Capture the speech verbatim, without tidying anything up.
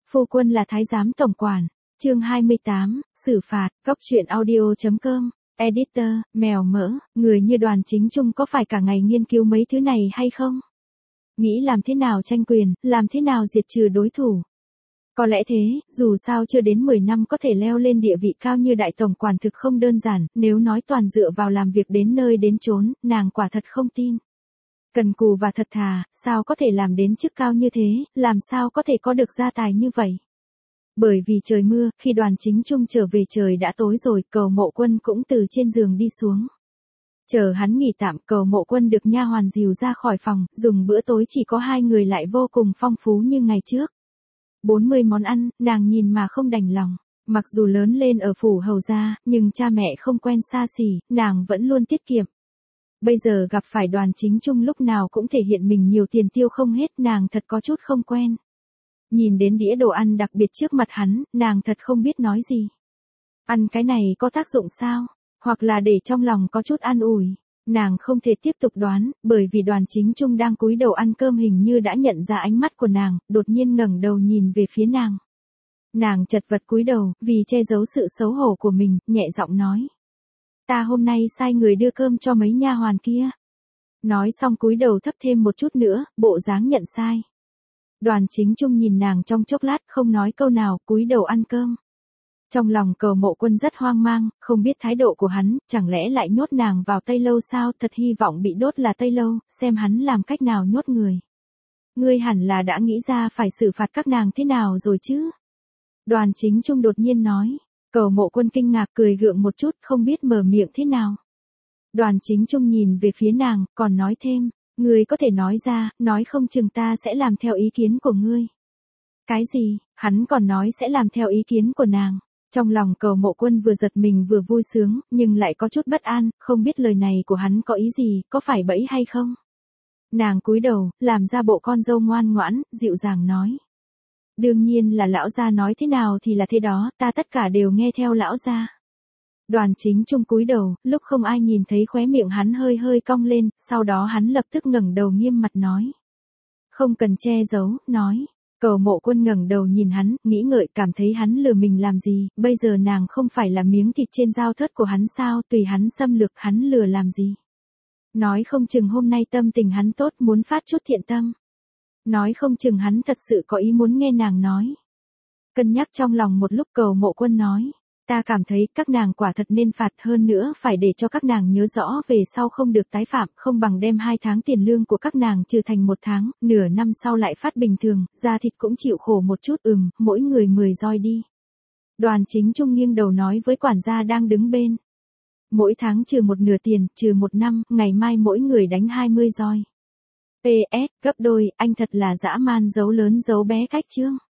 Phu quân là thái giám tổng quản. Chương hai mươi tám, xử phạt. Cóc truyện audio chấm com. Editor, mèo mỡ, người như Đoàn Chính Trung có phải cả ngày nghiên cứu mấy thứ này hay không? Nghĩ làm thế nào tranh quyền, làm thế nào diệt trừ đối thủ. Có lẽ thế, dù sao chưa đến mười năm có thể leo lên địa vị cao như đại tổng quản thực không đơn giản, nếu nói toàn dựa vào làm việc đến nơi đến chốn, nàng quả thật không tin. Cần cù và thật thà, sao có thể làm đến chức cao như thế, làm sao có thể có được gia tài như vậy. Bởi vì trời mưa, khi Đoàn Chính Trung trở về trời đã tối rồi, Cầu Mộ Quân cũng từ trên giường đi xuống. Chờ hắn nghỉ tạm, Cầu Mộ Quân được nha hoàn dìu ra khỏi phòng, dùng bữa tối chỉ có hai người lại vô cùng phong phú như ngày trước. bốn mươi món ăn, nàng nhìn mà không đành lòng. Mặc dù lớn lên ở phủ hầu gia, nhưng cha mẹ không quen xa xỉ, nàng vẫn luôn tiết kiệm. Bây giờ gặp phải Đoàn Chính Trung lúc nào cũng thể hiện mình nhiều tiền tiêu không hết, nàng thật có chút không quen. Nhìn đến đĩa đồ ăn đặc biệt trước mặt hắn, nàng thật không biết nói gì. Ăn cái này có tác dụng sao? Hoặc là để trong lòng có chút an ủi. Nàng không thể tiếp tục đoán, bởi vì Đoàn Chính Trung đang cúi đầu ăn cơm hình như đã nhận ra ánh mắt của nàng, đột nhiên ngẩng đầu nhìn về phía nàng. Nàng chật vật cúi đầu, vì che giấu sự xấu hổ của mình, nhẹ giọng nói. Ta hôm nay sai người đưa cơm cho mấy nha hoàn kia. Nói xong cúi đầu thấp thêm một chút nữa, bộ dáng nhận sai. Đoàn Chính Trung nhìn nàng trong chốc lát, không nói câu nào, cúi đầu ăn cơm. Trong lòng Cầu Mộ Quân rất hoang mang, không biết thái độ của hắn, chẳng lẽ lại nhốt nàng vào Tây Lâu sao, thật hy vọng bị đốt là Tây Lâu, xem hắn làm cách nào nhốt người. Ngươi hẳn là đã nghĩ ra phải xử phạt các nàng thế nào rồi chứ? Đoàn Chính Trung đột nhiên nói. Cầu Mộ Quân kinh ngạc cười gượng một chút, không biết mở miệng thế nào. Đoàn Chính Trung nhìn về phía nàng, còn nói thêm, ngươi có thể nói ra, nói không chừng ta sẽ làm theo ý kiến của ngươi. Cái gì? Hắn còn nói sẽ làm theo ý kiến của nàng. Trong lòng Cầu Mộ Quân vừa giật mình vừa vui sướng, nhưng lại có chút bất an, không biết lời này của hắn có ý gì, có phải bẫy hay không. Nàng cúi đầu, làm ra bộ con dâu ngoan ngoãn, dịu dàng nói. Đương nhiên là lão gia nói thế nào thì là thế đó, ta tất cả đều nghe theo lão gia. Đoàn Chính Trung cúi đầu, lúc không ai nhìn thấy khóe miệng hắn hơi hơi cong lên, sau đó hắn lập tức ngẩng đầu nghiêm mặt nói. Không cần che giấu, nói. Cầu Mộ Quân ngẩng đầu nhìn hắn, nghĩ ngợi cảm thấy hắn lừa mình làm gì, bây giờ nàng không phải là miếng thịt trên dao thớt của hắn sao, tùy hắn xâm lược hắn lừa làm gì. Nói không chừng hôm nay tâm tình hắn tốt muốn phát chút thiện tâm. Nói không chừng hắn thật sự có ý muốn nghe nàng nói. Cân nhắc trong lòng một lúc Cầu Mộ Quân nói. Ta cảm thấy các nàng quả thật nên phạt, hơn nữa phải để cho các nàng nhớ rõ về sau không được tái phạm, không bằng đem hai tháng tiền lương của các nàng trừ thành một tháng, nửa năm sau lại phát bình thường, da thịt cũng chịu khổ một chút, ừm, mỗi người mười roi đi. Đoàn Chính Trung nghiêng đầu nói với quản gia đang đứng bên. Mỗi tháng trừ một nửa tiền, trừ một năm, ngày mai mỗi người đánh hai mươi roi. pê ét, gấp đôi, anh thật là dã man, giấu lớn giấu bé cách chương.